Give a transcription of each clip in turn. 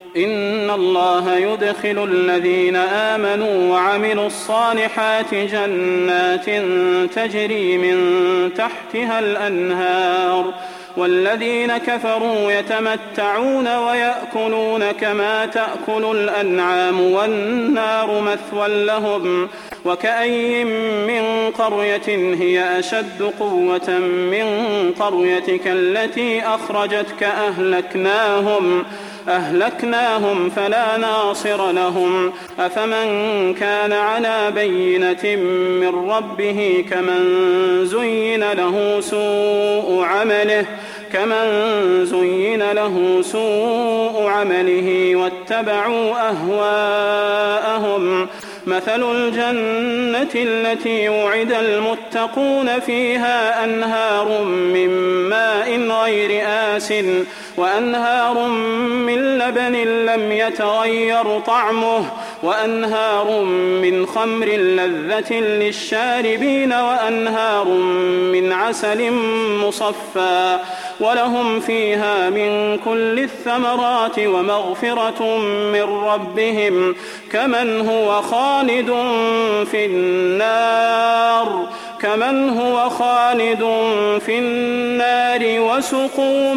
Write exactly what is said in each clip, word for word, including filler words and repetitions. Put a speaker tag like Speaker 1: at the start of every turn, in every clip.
Speaker 1: إن الله يدخل الذين آمنوا وعملوا الصالحات جنات تجري من تحتها الأنهار والذين كفروا يتمتعون ويأكلون كما تأكل الأنعام والنار مثوى لهم وكأي من قرية هي أشد قوة من قريتك التي أخرجتك أهلكناهم أهلكناهم فلا ناصر لهم أفمن كان على بينة من ربه كمن زين له سوء عمله كمن زين له سوء عمله واتبعوا أهواءهم مثل الجنة التي وعد المتقون فيها أنهار من ماء غير آسٍ وأنهار من لبن لم يتغير طعمه وأنهار من خمر لذة للشاربين وأنهار من عسل مصفى ولهم فيها من كل الثمرات ومغفرة من ربهم كمن هو خالد في النار كمن هو خالد في النار وسقوا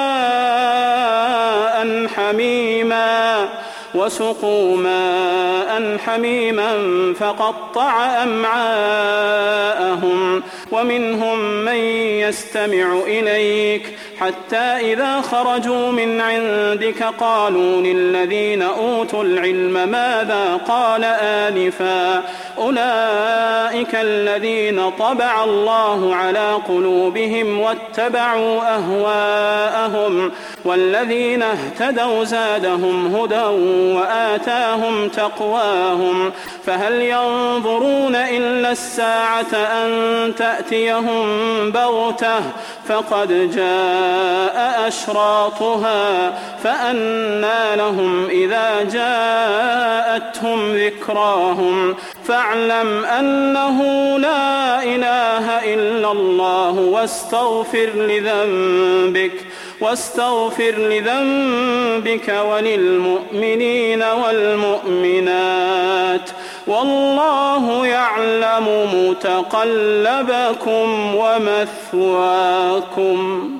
Speaker 1: ماء حميما وسقوا ماء حميما فقطع أمعاءهم ومنهم من يستمع إليك حتى إذا خرجوا من عندك قالوا للذين أوتوا العلم ماذا قال آنفا أولئك الذين طبع الله على قلوبهم واتبعوا أهواءهم والذين اهتدوا زادهم هدى وآتاهم تقواهم فهل ينظرون إلا الساعة أن تأتيهم بغتة فقد جاء أشراطها فأنى لهم إذا جاءتهم ذكراهم فاعلم أنه لا إله إلا الله واستغفر لذنبك واستغفر لذنبك وللمؤمنين والمؤمنات والله يعلم متقلبكم ومثواكم.